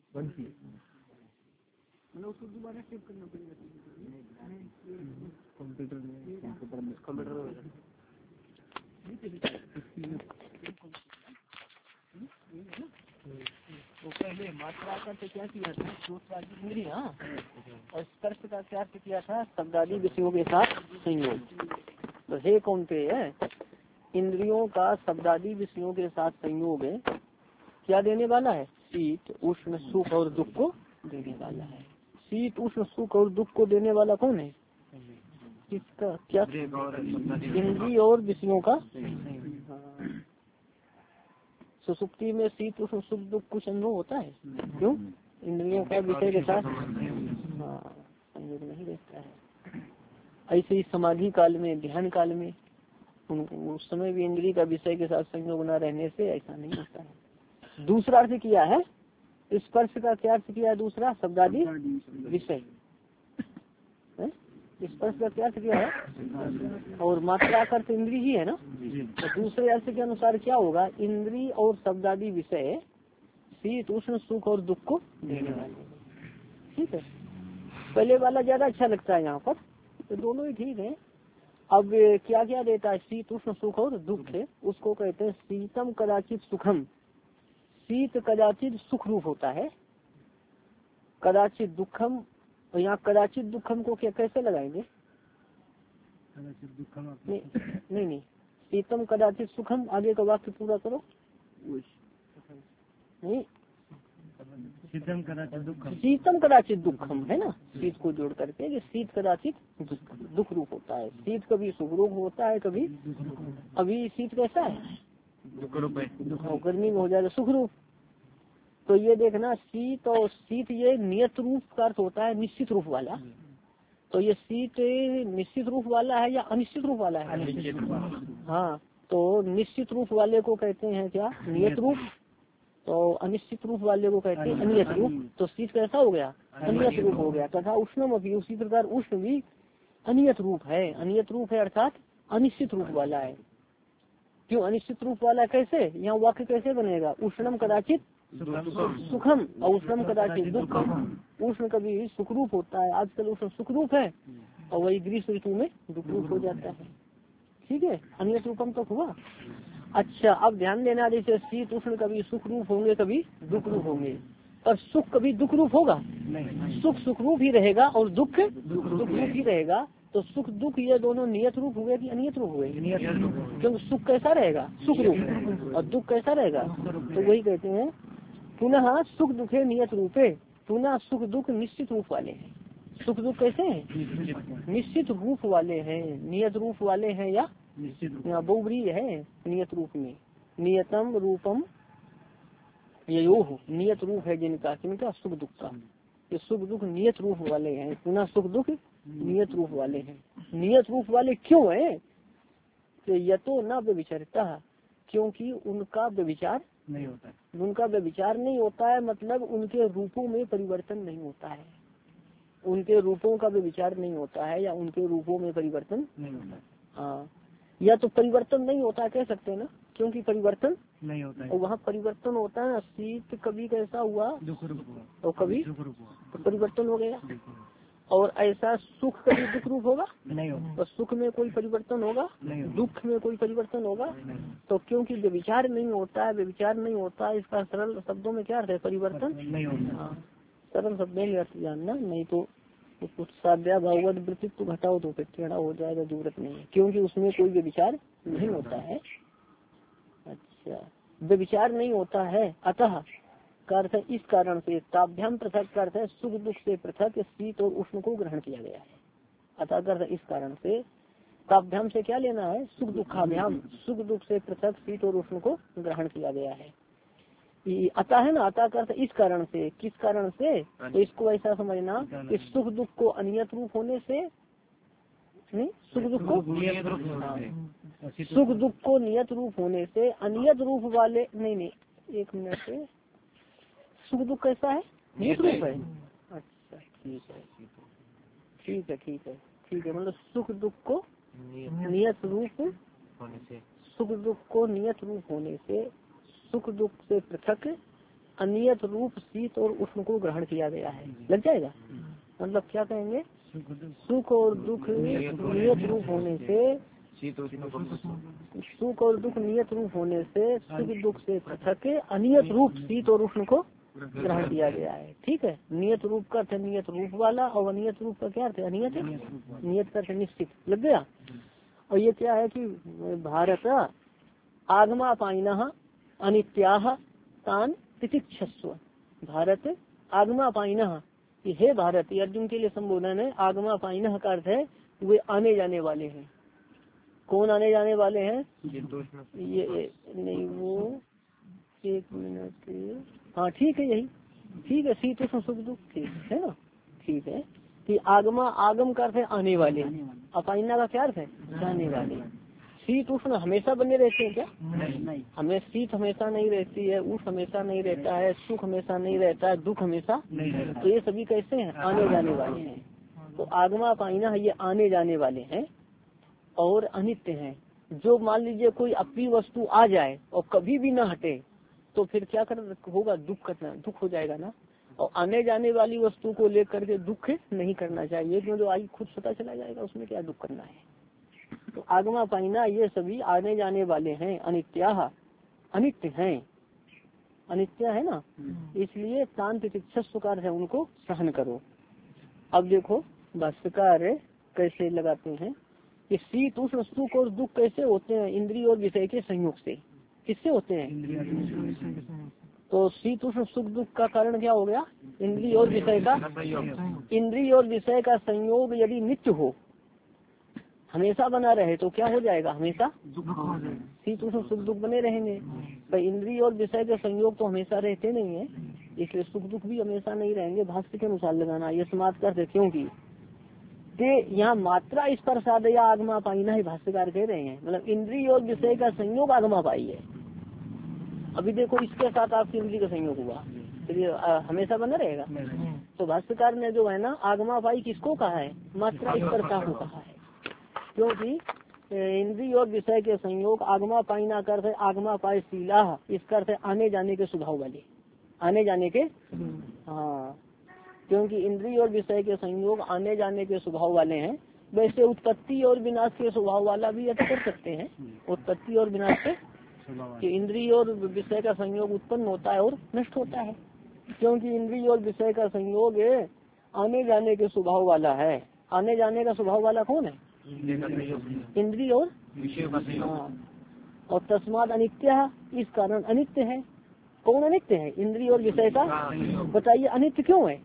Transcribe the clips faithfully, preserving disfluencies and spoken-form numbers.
मतलब उसको दोबारा सेव करना पड़ेगा कंप्यूटर में कंप्यूटर में तो पहले मात्रा का तो क्या किया था दूसरा इंद्रिया और स्पर्श का क्या किया था शब्दादि विषयों के साथ संयोग। तो हे कौनते है इंद्रियों का शब्दादि विषयों के साथ संयोग है क्या देने वाला है शीत उष्ण सुख और दुख को देने वाला है। शीत उष्ण सुख और दुख को देने वाला कौन है किसका क्या इंद्रिय और विषयों का। सुसुप्ति में शीत उष्ण सुख दुख कुछ अनुभव होता है क्यों इंद्रियों का विषय के साथ संयोग नहीं रहता है। ऐसे ही समाधि काल में ध्यान काल में उस समय भी इंद्रिय का विषय के साथ संयोग न रहने से ऐसा नहीं होता है। दूसरा अर्थ किया है स्पर्श का क्या अर्थ किया है दूसरा शब्दादि विषय स्पर्श का क्या अर्थ किया है और मात्रा का अर्थ इंद्रिय ही है ना। तो दूसरे अर्थ के अनुसार क्या होगा इंद्रिय और शब्दादि विषय शीत उष्ण सुख और दुख को देने वाले। ठीक है पहले वाला ज्यादा अच्छा लगता है यहाँ पर तो दोनों ही ठीक है। अब क्या क्या देता है शीत उष्ण सुख और दुख है उसको कहते हैं शीतम कदाचित सुखम। शीत कदाचित सुख रूप होता है कदाचित दुखम और यहाँ कदाचित दुखम को क्या कैसे लगाएंगे नहीं नहीं नहीं शीतम कदाचित सुखम आगे का वाक्य पूरा करो नहीं शीतम कदाचित दुखम शीतम कदाचित दुखम है ना शीत को जोड़ करके कि शीत कदाचित दुख रूप होता है। शीत कभी सुख रूप होता है कभी अभी शीत कैसा है दुख रूप है गर्मी में हो जाएगा सुख रूप। तो ये देखना शीत और शीत ये नियत रूप का अर्थ होता है निश्चित रूप वाला। तो ये शीत निश्चित रूप वाला है या अनिश्चित रूप वाला है हाँ तो निश्चित रूप वाले को कहते हैं क्या नियत रूप तो अनिश्चित रूप वाले को कहते हैं अनियत रूप। तो शीत कैसा हो गया अनियत रूप हो गया तथा उष्णम अभी उसी प्रकार उष्ण भी अनियत रूप है। अनियत रूप है अर्थात अनिश्चित रूप वाला है। क्यों अनिश्चित रूप वाला कैसे यहाँ वाक्य कैसे बनेगा उष्णम कदाचित सुखम और उष्णम कदाचित दुखम। उष्ण कभी सुखरूप होता है आजकल उष्ण सुखरूप है और वही ग्रीष्म ऋतु में दुखरूप हो जाता है। ठीक है अन्य रूपम तो हुआ। अच्छा अब ध्यान देना जैसे शीत उष्ण कभी सुख रूप होंगे कभी दुख रूप होंगे पर सुख कभी दुख रूप होगा नहीं सुख सुख रूप ही रहेगा और दुख दुख रूप ही रहेगा। तो सुख दुख ये दोनों नियत रूप हुए कि अनियत रूप हुए क्योंकि सुख कैसा रहेगा सुख रूप और दुख कैसा रहेगा। तो वही कहते हैं पुनः सुख दुख है नियत रूपे पुनः सुख दुख निश्चित रूप वाले हैं। सुख दुख कैसे हैं निश्चित रूप वाले हैं नियत रूप वाले हैं या यहाँ बहुब्री है नियत रूप में नियतम रूपम ये यो नियत रूप है जिनका किनका सुख दुख का ये सुख दुख नियत रूप वाले हैं पुनः सुख दुख नियत रूप वाले हैं। नियत रूप वाले क्यों है तो ये तो न व्यभिचारिता क्योंकि उनका व्यभिचार नहीं होता है उनका व्यभिचार नहीं होता है मतलब उनके रूपों में परिवर्तन नहीं होता है उनके रूपों का व्यभिचार नहीं होता है या उनके रूपों में परिवर्तन नहीं होता है। हाँ या तो परिवर्तन नहीं होता कह सकते हैं ना क्योंकि परिवर्तन नहीं होता है और वहाँ परिवर्तन होता है। शीत कभी कैसा हुआ दुख रूप हुआ और कभी तो परिवर्तन हो गया और ऐसा सुख कभी दुख रूप होगा नहीं होगा तो सुख में कोई परिवर्तन होगा दुख में कोई परिवर्तन होगा। तो क्योंकि व्यभिचार नहीं होता है व्यभिचार नहीं होता है इसका सरल शब्दों में क्या अर्थ है परिवर्तन नहीं होता। सरल शब्दों में अर्थ जानना नहीं तो कुछ साध्या भाववत वृत्तित्व घटाओ तो फिर टेढ़ा हो जाएगा जरूरत नहीं है क्योंकि उसमें कोई व्यभिचार नहीं होता है। अच्छा व्यभिचार नहीं होता है अतः का अर्थ है इस कारण से ताभ्याम पृथक का अर्थ है सुख दुख से पृथक शीत और उष्ण को ग्रहण किया गया है। अतः का अर्थ इस कारण से ताभ्याम से क्या लेना है सुख दुखाभ्याम सुख दुख से पृथक शीत और उष्ण को ग्रहण किया गया है। अतः है ना अतः का अर्थ इस कारण से किस कारण से तो इसको ऐसा समझना कि सुख दुख को अनियत रूप होने से नहीं सुख दुख को सुख दुख को नियत रूप होने से अनियत रूप वाले नहीं नहीं एक मिनट से सुख दुख कैसा है नियत रूप है। अच्छा ठीक है ठीक है ठीक है ठीक है मतलब सुख दुख को नियत रूप होने से सुख दुख को नियत रूप होने से सुख दुख से पृथक अनियत रूप शीत और उष्ण को ग्रहण किया गया है। लग जाएगा, मतलब क्या कहेंगे, सुख और दुख नियत रूप होने से, सुख और दुख नियत रूप होने से सुख दुख से पृथक अनियत रूप शीत और उष्ण को ग्रहण किया गया है। ठीक है, नियत रूप का अर्थ नियत रूप वाला और अनियत रूप का क्या अर्थ है, अनियत नियत का अर्थ निश्चित। लग गया। और ये क्या है कि भारत आगमा पाइना अनित्याह तान तितिक्षस्व। भारत आगमा पाइना, हे भारत, ये अर्जुन के लिए संबोधन है। आगमा पाइना का अर्थ है वे आने जाने वाले हैं। कौन आने जाने वाले हैं, ये नहीं वो एक मिनट, हाँ ठीक है, यही ठीक है, शीत उष्ण सुख दुख, ठीक है ना, ठीक है कि आगमा, आगम का अर्थ है आने वाले, अपाइना का क्या अर्थ है, जाने वाले। शीत उष्ण हमेशा बने रहते हैं क्या, नहीं, हमें शीत हमेशा नहीं रहती है, उष्ण हमेशा नहीं रहता है, सुख हमेशा नहीं रहता है, दुख हमेशा नहीं रहता। तो ये सभी कैसे हैं, आने जाने वाले हैं। तो आगमा पाइना ये आने जाने वाले हैं और अनित्य हैं। जो मान लीजिए कोई अप्रिय वस्तु आ जाए और कभी भी ना हटे तो फिर क्या कर होगा, दुख करना, दुख हो जाएगा ना। और आने जाने वाली वस्तु को लेकर के दुख नहीं करना चाहिए, क्योंकि आज खुद पता चला जाएगा उसमें क्या दुख करना है। तो आगमा पाइना ये सभी आने जाने वाले हैं, अनित्याह अनित्य हैं, अनित्य है ना, इसलिए शांति तितिक्षस्व है उनको सहन करो। अब देखो भाष्यकार कैसे लगाते हैं कि शीत उष्ण सुख और दुख कैसे होते हैं, इंद्रिय और विषय के संयोग से। किससे होते हैं, तो शीत उष्ण सुख दुख का कारण क्या हो गया, इंद्रिय और विषय का, इंद्रिय और विषय का संयोग यदि नित्य हो, हमेशा बना रहे तो क्या हो जाएगा, हमेशा शीत उष्ण सुख दुख बने रहेंगे। तो इंद्रिय और विषय के संयोग तो हमेशा रहते नहीं है, इसलिए सुख दुख भी हमेशा नहीं रहेंगे। भाष्य के अनुसार लगाना ये समाप्त कर दे, क्योंकि यहाँ मात्रा इस पर साधया आगमा पाई ना ही भाष्यकार कह रहे हैं, मतलब इंद्रिय और विषय का संयोग आगमा पाई है। अभी देखो इसके साथ आपकी इंद्रिय का संयोग हुआ, फिर ये हमेशा बना रहेगा। तो भाष्यकार ने जो है ना आगमा पाई किसको कहा है, मात्रा इस पर को कहा है, क्योंकि इंद्रिय और विषय के संयोग आगमा पाई ना कर है, आगमा पाई शीला, इसका अर्थ है आने जाने के स्वभाव वाले, आने जाने के, हाँ, क्योंकि इंद्रिय और विषय के संयोग आने जाने के स्वभाव वाले हैं। वैसे उत्पत्ति और विनाश के स्वभाव वाला भी ऐसा कर सकते हैं, उत्पत्ति और विनाश के, कि इंद्रिय और विषय का संयोग उत्पन्न होता है और नष्ट होता है, क्योंकि इंद्रिय और विषय का संयोग आने जाने के स्वभाव वाला है। आने जाने का स्वभाव वाला कौन है, इंद्रिय और हाँ, और तस्माद अनित्य, इस कारण अनित्य है। कौन अनित्य है, इंद्रिय और विषय का। बताइए अनित्य क्यों है,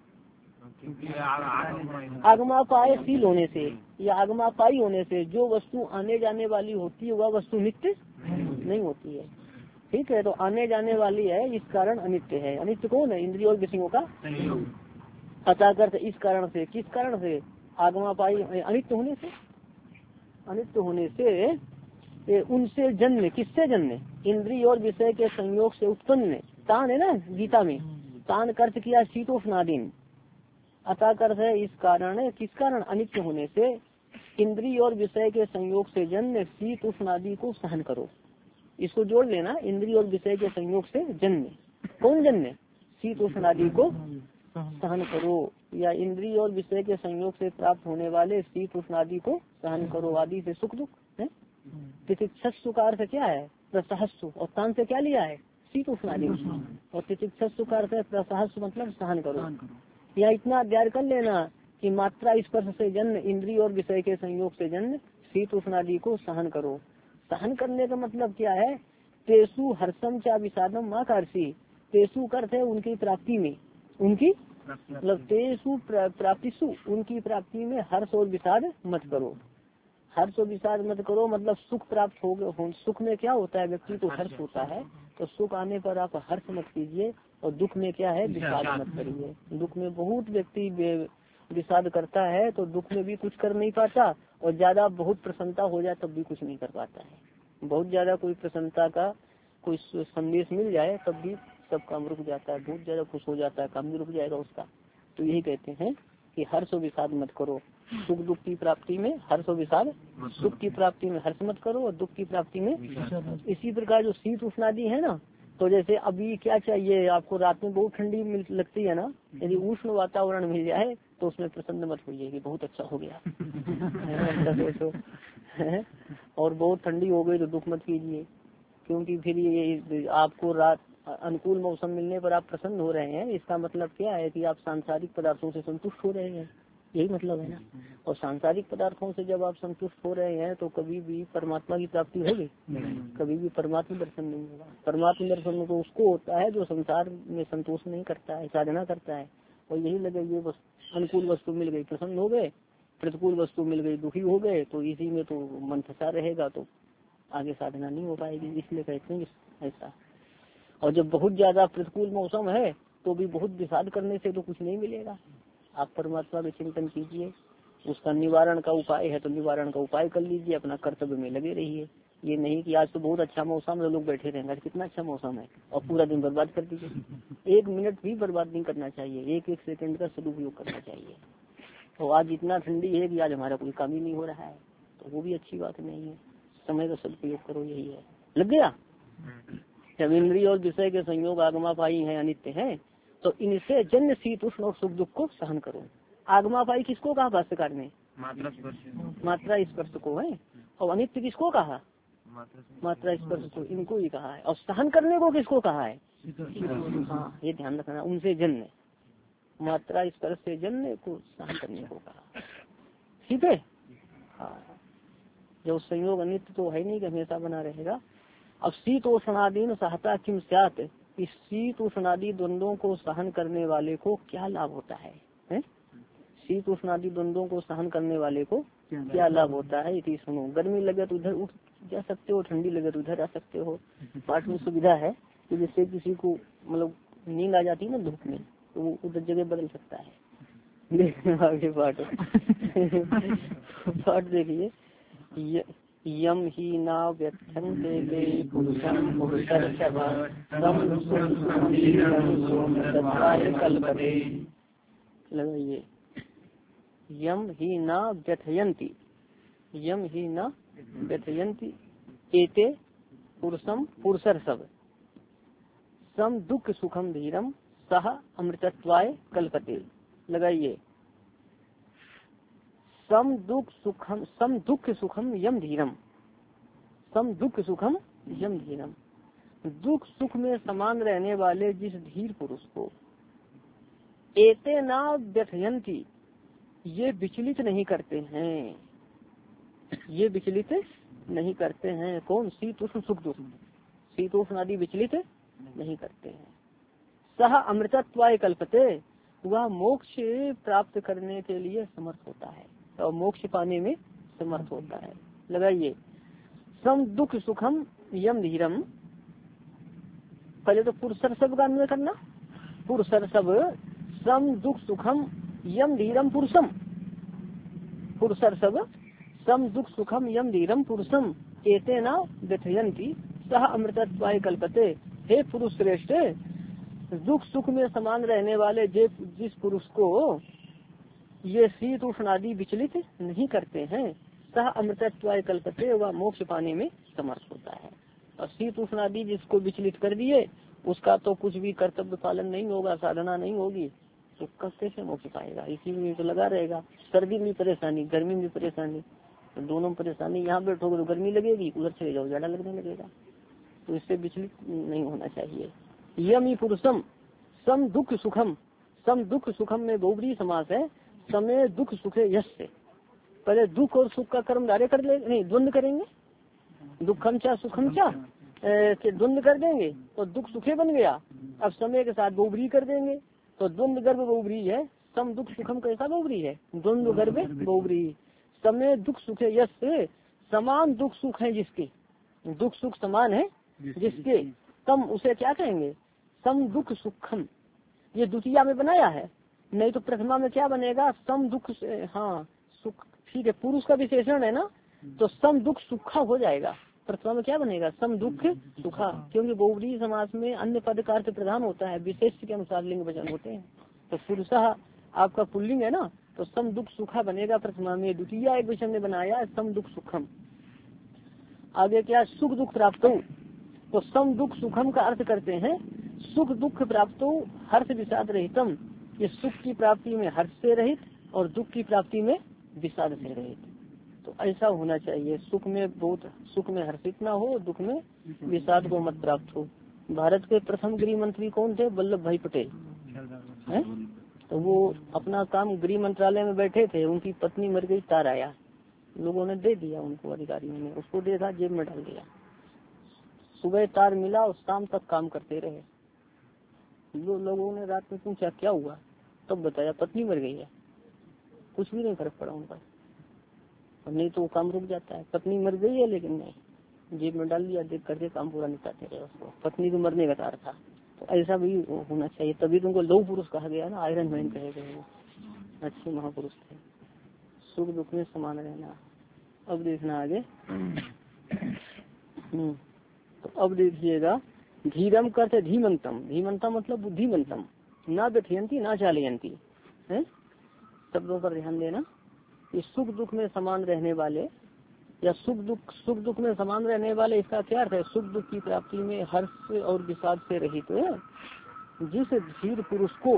आगमा पाए शील होने से या आगमा पाई होने से जो वस्तु आने जाने वाली होती है वह वस्तु नित्य नहीं होती है। ठीक है, तो आने जाने वाली है, इस कारण अनित्य है। अनित्य कौन है, इंद्रिय और विषयों का। अतः करते इस कारण से, किस कारण से, आगमा पाई अनित्य होने से, अनित्य होने से उनसे जन्म, किससे जन्म, इंद्रिय और विषय के संयोग से उत्पन्न। तान है ना गीता में, तान कर्त किया शीतोष्णादीन, अतः कर्त है इस कारण, किस कारण, अनित्य होने से इंद्रिय और विषय के संयोग से जन्म शीत उष्ण आदि को सहन करो। इसको जोड़ लेना, इंद्रिय और विषय के संयोग से जन्म, कौन जन्म, शीत उष्ण आदि को सहन करो, या इंद्रिय और विषय के संयोग से प्राप्त होने वाले शीत उष्ण आदि को सहन करो। आदि से सुख दुख है। तितिक्षस्सु का अर्थ क्या है, प्रसहस्सु, और तान से क्या लिया है, शीत उष्ण आदि, और तितिक्षस्सु का अर्थ है प्रसहस्सु, मतलब सहन करो। या इतना अध्ययन कर लेना कि मात्रा स्पर्श से जन्म, इंद्रिय और विषय के संयोग से जन्म शीत उष्ण आदि को सहन करो। सहन करने का मतलब क्या है, तेसु हर्षम चा विषादम माँ कार्सी, तेसु अर्थ है उनकी प्राप्ति में, उनकी मतलब तेसु प्राप्तिसु, उनकी प्राप्ति में हर्ष और विषाद मत करो। हर्ष और विषाद मत करो मतलब सुख प्राप्त हो गए, सुख में क्या होता है, व्यक्ति को हर्ष होता है, तो सुख आने पर आप हर्ष मत कीजिए, और दुख में क्या है, विषाद मत करिए। दुख में बहुत व्यक्ति विषाद करता है तो दुख में भी कुछ कर नहीं पाता, और ज्यादा बहुत प्रसन्नता हो जाए तब भी कुछ नहीं कर पाता है। बहुत ज्यादा कोई प्रसन्नता का कोई संदेश मिल जाए तब भी सब काम रुक जाता है, बहुत ज्यादा खुश हो जाता है, काम भी रुक जाएगा उसका। तो यही कहते हैं कि हर्ष और विषाद मत करो। सुख दुख की प्राप्ति में हर्ष और विषाद, सुख की प्राप्ति में हर्ष मत करो और दुख की प्राप्ति में। इसी प्रकार जो शीत उष्णादि है ना, तो जैसे अभी क्या चाहिए आपको, रात में बहुत ठंडी लगती है ना, यदि उष्ण वातावरण मिल जाए तो उसमें प्रसन्न मत होइए कि बहुत अच्छा हो गया तो, और बहुत ठंडी हो गई तो दुख मत कीजिए, क्योंकि फिर ये आपको रात अनुकूल मौसम मिलने पर आप प्रसन्न हो रहे हैं, इसका मतलब क्या है कि आप सांसारिक पदार्थों से संतुष्ट हो रहे हैं, यही मतलब है ना। और सांसारिक पदार्थों से जब आप संतुष्ट हो रहे हैं तो कभी भी परमात्मा की प्राप्ति होगी, कभी भी परमात्मा दर्शन नहीं होगा। परमात्मा दर्शन तो उसको होता है जो संसार में संतोष नहीं करता है, साधना करता है। और यही लगे ये बस अनुकूल वस्तु मिल गई प्रसन्न हो गए, प्रतिकूल वस्तु मिल गई दुखी हो गए, तो इसी में तो मन फंसा रहेगा, तो आगे साधना नहीं हो पाएगी। इसलिए कहते हैं ऐसा। और जब बहुत ज्यादा प्रतिकूल मौसम है तो भी बहुत विषाद करने से तो कुछ नहीं मिलेगा। आप परमात्मा का चिंतन कीजिए, उसका निवारण का उपाय है तो निवारण का उपाय कर लीजिए, अपना कर्तव्य में लगे रहिए। ये नहीं कि आज तो बहुत अच्छा मौसम है लोग बैठे रहेंगे, कितना अच्छा मौसम है, और पूरा दिन बर्बाद कर दीजिए। एक मिनट भी बर्बाद नहीं करना चाहिए, एक एक सेकंड का सदुपयोग करना चाहिए। तो आज इतना ठंडी है कि आज हमारा कोई काम ही नहीं हो रहा है, तो वो भी अच्छी बात नहीं है। समय का सदुपयोग करो, यही है। लग गया। जब इंद्रिय और विषय के संयोग आगमापाई है, अनित्य है, तो इनसे जन्य शीत उष्ण और सुख दुख को सहन करो। आगमापाई किसको कहा भाष्यकार ने? मात्रा स्पर्श को है। और अनित्य किसको कहा? मात्रा स्पर्श को, इनको ही कहा है। और सहन करने को किसको कहा है? हाँ, ये ध्यान रखना, उनसे जन्य, मात्रा स्पर्श से जन्य को सहन करने को कहा। ठीक है। हाँ, जो संयोग अनित्य तो है नहीं कि हमेशा बना रहेगा। अब शीतोष्णादीन सहता किम स्यात्, इस शीतोष्णादि द्वंद्वों को सहन करने वाले को क्या लाभ होता है, है? शीतोष्णादि द्वंद्वों को सहन करने वाले को क्या लाभ होता है? इति सुनो। गर्मी लगे तो उधर उठ जा सकते हो, ठंडी लगे तो उधर आ सकते हो। पाठ में सुविधा है कि जिससे किसी को मतलब नींद आ जाती है ना धूप में, तो वो उधर जगह बदल सकता है। देखिए आगे पाठ पाठ देखिए। यम ही ना व्यथन्ते वे पुरुषं कल्पते। लगाइए, यम ही ना व्यथयन्ति, यम ही ना व्यथयन्ति एते पुरुषम पुरुषर सब सम दुख सुखम धीरम सह अमृतत्वाय कल्पते। लगाइए, सम दुख सुखम, सम दुख सुखम यम धीरम, सम दुख सुखम यम धीरम। दुख सुख में समान रहने वाले जिस धीर पुरुष को, एते ना व्यथयन्ति, ये विचलित नहीं करते हैं, ये विचलित नहीं करते हैं। कौन? शीतोष्ण सुख दुख, शीतोष्ण आदि विचलित नहीं करते हैं। सह अमृतत्वाय कल्पते, वह मोक्ष प्राप्त करने के लिए समर्थ होता है, और मोक्ष पाने में समर्थ होता है। लगाइए, सम दुख सुखम यम धीरम। पहले तो पुरुषर सब का अन्वय करना, पुरुषर सब सम दुख सुखम यम धीरम पुरुषम, पुरुषर सब सम दुख सुखम यम धीरम पुरुषम एते न व्यथयन्ति सह अमृतत्वाय कल्पते। हे पुरुष श्रेष्ठ, दुख सुख में समान रहने वाले जे जिस पुरुष को ये शीत उष्ण आदि विचलित नहीं करते हैं, सह अमृतत्वाय कल्पते, वह मोक्ष पाने में समर्थ होता है। और शीत उष्ण आदि जिसको विचलित कर दिए उसका तो कुछ भी कर्तव्य पालन नहीं होगा, साधना नहीं होगी, तो कैसे मोक्ष पाएगा? इसी में तो लगा रहेगा। सर्दी में परेशानी, गर्मी में परेशानी, तो दोनों में परेशानी। यहाँ बैठोगे तो गर्मी लगेगी, उधर चले जाओ ज्यादा लगने लगेगा, तो इससे विचलित नहीं होना चाहिए। यम ही पुरुषम सम दुख सुखम, सम दुख सुखम में बहुब्री समास है। समय दुख सुखे यश से, पहले दुख और सुख का कर्म धारे कर ले, नहीं द्वंद करेंगे, दुखम चा सुखम चा के द्वंद कर देंगे तो दुख सुखे बन गया। अब समय के साथ बहुब्री कर देंगे तो द्वंद गर्भ बहुब्री है। सम दुख सुखम कैसा बहुब्री है? द्वंद गर्भ बहुब्री। समय दुख सुखे यश से, समान दुख सुख है जिसके, दुख सुख समान है जिसके, तम उसे क्या कहेंगे? सम दुख सुखम। ये द्वितीया में बनाया है, नहीं तो प्रथमा में क्या बनेगा? सम दुख, हाँ सुख, ठीक है, पुरुष का विशेषण है ना, तो सम दुख सुखा हो जाएगा। प्रथमा में क्या बनेगा? सम दुख सुखा, क्योंकि बहुब्री समास में अन्य पद का अर्थ प्रधान होता है, विशेष के अनुसार लिंग वचन होते हैं। तो पुरुषा आपका पुल्लिंग है ना, तो सम दुख सुखा बनेगा प्रथमा में। द्वितीय एक वचन ने बनाया सम दुख सुखम। आगे क्या? सुख दुख प्राप्त हो, तो सम दुख सुखम का अर्थ करते हैं सुख दुख प्राप्तो हर्ष विषाद रहितम, ये सुख की प्राप्ति में हर्ष से रहित और दुख की प्राप्ति में विषाद से रहित। तो ऐसा होना चाहिए, सुख में बहुत सुख में हर्षित ना हो, दुख में विषाद को मत प्राप्त हो। भारत के प्रथम गृह मंत्री कौन थे? वल्लभ भाई पटेल है। तो वो अपना काम गृह मंत्रालय में बैठे थे, उनकी पत्नी मर गई, तार आया, लोगों ने दे दिया उनको, अधिकारियों ने उसको देखा, जेब में डाल दिया। सुबह तार मिला और शाम तक काम करते रहे। लो, लोगों ने रात में पूछा क्या हुआ, तब बताया पत्नी मर गई है। कुछ भी नहीं फर्क पड़ा उनका, नहीं तो काम रुक जाता है। पत्नी मर गई है लेकिन नहीं, जेब में डाल दिया, देख करके काम पूरा निपटाते रहे उसको। पत्नी को मरने का तार था। तो ऐसा भी होना चाहिए, तभी तुमको लौह पुरुष कहा गया ना, आयरन मैन कहे गए, वो अच्छे महापुरुष थे। सुख दुख में समान रहना। अब देखना आगे। तो अब देखिएगा, धीरम करते धीमंतम, धीमंतम मतलब बुद्धिमंतम, ना व्यथयंती ना चालयंती है, शब्दों पर ध्यान देना। ये सुख दुख में समान रहने वाले या सुख दुख सुख दुख में समान रहने वाले, इसका क्या अर्थ है? सुख दुख की प्राप्ति में हर्ष और विषाद से रहित है। जिस धीर पुरुष को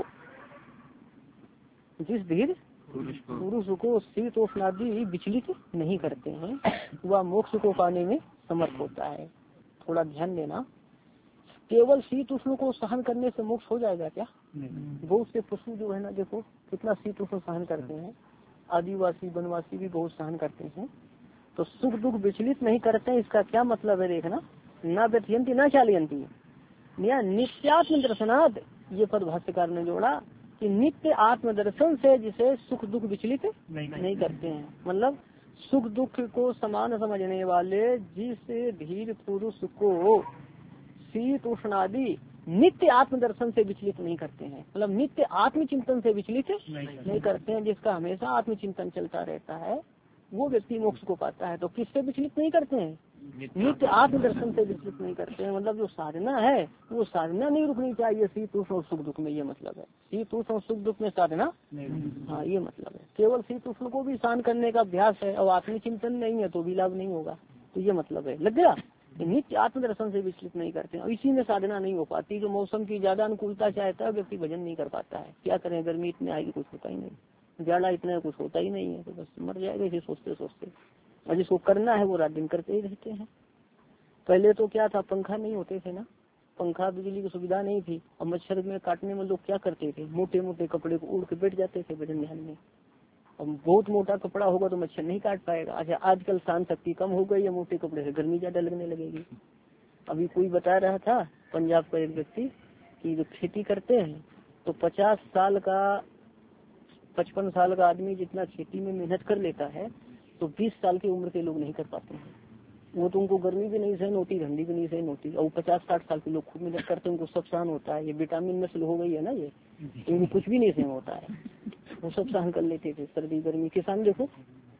जिस धीर पुरुष को शीतोष्णादि विचलित नहीं करते हैं, वह मोक्ष को पाने में समर्थ होता है। थोड़ा ध्यान देना, केवल शीत उष्ण को सहन करने से मोक्ष हो जाएगा क्या? बहुत से पशु जो है ना, देखो कितना शीत उष्ण सहन करते हैं, आदिवासी वनवासी भी बहुत सहन करते हैं। तो सुख दुख विचलित नहीं करते हैं, इसका क्या मतलब है? देखना, ना व्यथयंती ना चालयंती, या नित्यात्म दर्शनाद, ये पद भाष्यकार ने जोड़ा कि नित्य आत्मदर्शन से जिसे सुख दुख विचलित नहीं, नहीं करते हैं। मतलब सुख दुख को समान समझने वाले जिस धीर पुरुष को शीत उष्णादि नित्य आत्मदर्शन से विचलित नहीं करते हैं, मतलब नित्य आत्मचिंतन से विचलित नहीं, नहीं करते हैं, जिसका हमेशा आत्मचिंतन चलता रहता है, वो व्यक्ति मोक्ष को पाता है। तो किससे विचलित नहीं करते हैं? नित्य आत्मदर्शन से विचलित नहीं करते हैं। मतलब जो साधना है वो साधना नहीं रुकनी चाहिए शीत उष्ण और सुख दुख में, ये मतलब है। शीत उष्ण और सुख दुख में साधना, हाँ ये मतलब है। केवल शीत उष्ण को भी सहन करने का अभ्यास है और आत्मचिंतन नहीं है तो भी लाभ नहीं होगा, तो ये मतलब है। लग गया? नित्य आत्मदर्शन से विचलित नहीं करते हैं, इसी में साधना नहीं हो पाती। जो मौसम की ज्यादा अनुकूलता चाहता है व्यक्ति भजन नहीं कर पाता है। क्या करें, गर्मी इतनी आएगी कुछ होता ही नहीं, ज्यादा इतना कुछ होता ही नहीं है, तो बस मर जाएगा इसे सोचते सोचते। और जिसको करना है वो रात दिन करते ही रहते हैं। पहले तो क्या था, पंखा नहीं होते थे ना, पंखा बिजली की सुविधा नहीं थी, और मच्छर में काटने में लोग क्या करते थे, मोटे मोटे कपड़े को उड़ के बैठ जाते थे भजन ध्यान में। और बहुत मोटा कपड़ा होगा तो मच्छर नहीं काट पाएगा। अच्छा, आजकल सहन शक्ति कम हो गई है, मोटे कपड़े से गर्मी ज्यादा लगने लगेगी। अभी कोई बता रहा था पंजाब का एक व्यक्ति कि जो खेती करते हैं तो पचास साल का पचपन साल का आदमी जितना खेती में मेहनत कर लेता है तो बीस साल की उम्र के लोग नहीं कर पाते हैं। वो तो उनको गर्मी भी नहीं सहन होती, ठंडी भी नहीं सहन होती, और पचास साठ साल के लोग खूब मेहनत करते हैं, उनको सब सहन होता है। ये विटामिन नस्ल हो गई है ना, ये इनको कुछ भी नहीं सहन होता है, वो सब सहन कर लेते थे सर्दी गर्मी। किसान देखो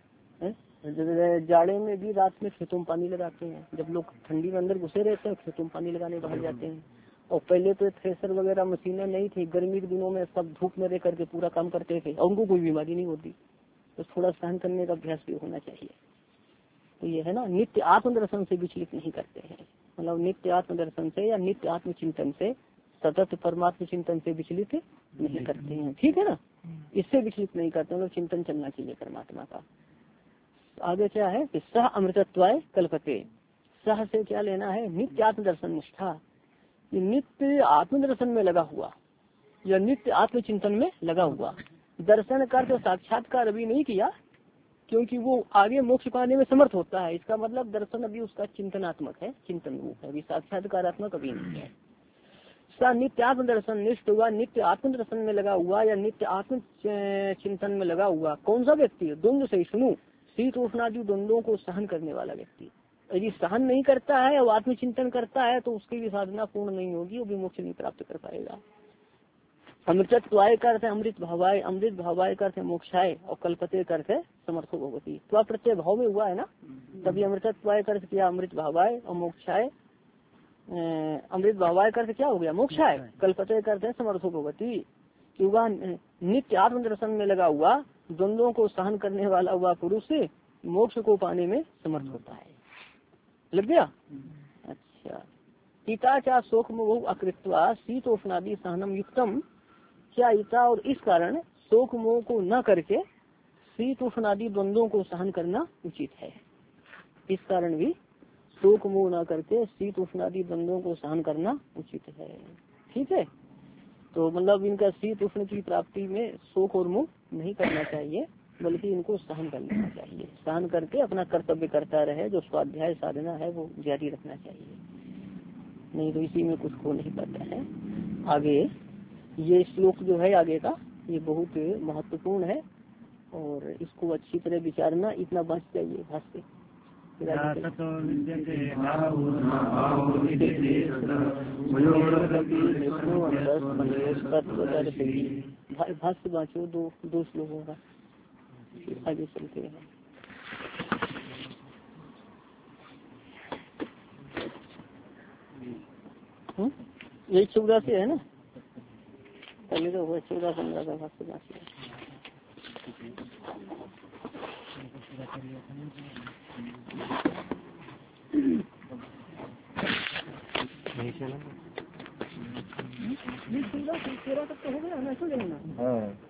जाड़े में भी रात में खेतों में पानी लगाते हैं, जब लोग ठंडी में अंदर घुसे रहते हैं खेतों में पानी लगाने बाहर जाते हैं। और पहले तो थ्रेसर वगैरह मशीनें नहीं थी, गर्मी के दिनों में सब धूप में रह करके पूरा काम करते थे और उनको कोई बीमारी नहीं होती। तो थोड़ा सहन करने का अभ्यास भी होना चाहिए। तो ये है ना, नित्य आत्मदर्शन से विचलित नहीं करते हैं, मतलब नित्य आत्मदर्शन से या नित्य आत्मचिंतन से, सतत परमात्म चिंतन से विचलित नहीं करते हैं। ठीक है ना, इससे विचलित नहीं करते, मतलब चिंतन चलना चाहिए परमात्मा का। आगे क्या है कि सह अमृतत्वाय कल्पते, सह से क्या लेना है, नित्य आत्मदर्शन निष्ठा, नित्य आत्मदर्शन में लगा हुआ या नित्य आत्मचिंतन में लगा हुआ। दर्शन कर तो साक्षात्कार अभी नहीं किया क्योंकि वो आगे मोक्ष पाने में समर्थ होता है, इसका मतलब दर्शन अभी उसका चिंतनात्मक है, चिंतन रूप है, अभी साक्षात्कारात्मक अभी नहीं है। सा नित्य आत्मदर्शन निष्ठ हुआ, नित्य आत्मदर्शन में लगा हुआ या नित्य आत्म चिंतन में लगा हुआ कौन सा व्यक्ति? द्वंद्व से सुनो, शीत उष्णादि द्वंद्वों को सहन करने वाला व्यक्ति। यदि सहन नहीं करता है और आत्मचिंतन करता है तो उसकी भी साधना पूर्ण नहीं होगी, वो भी मोक्ष नहीं प्राप्त कर पाएगा। अमृतत्वाय करते अमृत भावाय, अमृत भावाय करते मोक्षाय, और कल्पते करते समर्थो भगवती। त्वा प्रत्यय भाव में हुआ है ना, तभी अमृतत्वाय करते किया अमृत भावाय, और मोक्षाय अमृत भावाय करते क्या हो गया, मोक्षाय। कल्पते करते समर्थो भगवती, कि वह नित्य आत्मदर्शन में लगा हुआ द्वंद्वों को सहन करने वाला हुआ पुरुष मोक्ष को पाने में समर्थ होता है। लग गया? अच्छा, इता चा शोक मोह अकृत्वा शीतोष्णादि सहनम युक्तम, क्या इता और इस कारण शोक मोह को न करके शीतोष्णादि द्वंद्वों को सहन करना उचित है। इस कारण भी शोक मोह न करके शीतोष्णादि द्वंद्वों को सहन करना उचित है। ठीक है, तो मतलब इनका शीत उष्ण की प्राप्ति में शोक और मोह नहीं करना चाहिए, बल्कि इनको सहन कर लेना चाहिए। सहन करके अपना कर्तव्य करता रहे, जो स्वाध्याय साधना है वो जारी रखना चाहिए, नहीं तो इसी में कुछ हो नहीं पाता है। आगे ये श्लोक जो है आगे का, ये बहुत महत्वपूर्ण है और इसको अच्छी तरह विचारना, इतना बच जाइए भाष्य। भाष्य बाँचो दो दो श्लोकों का, आगे चलते हैं। यही चौदह से है ना, पहले तो हुआ चौदह पंद्रह का भाष्य बाँचो। तेरह तक तो हो गया ना, तो लेना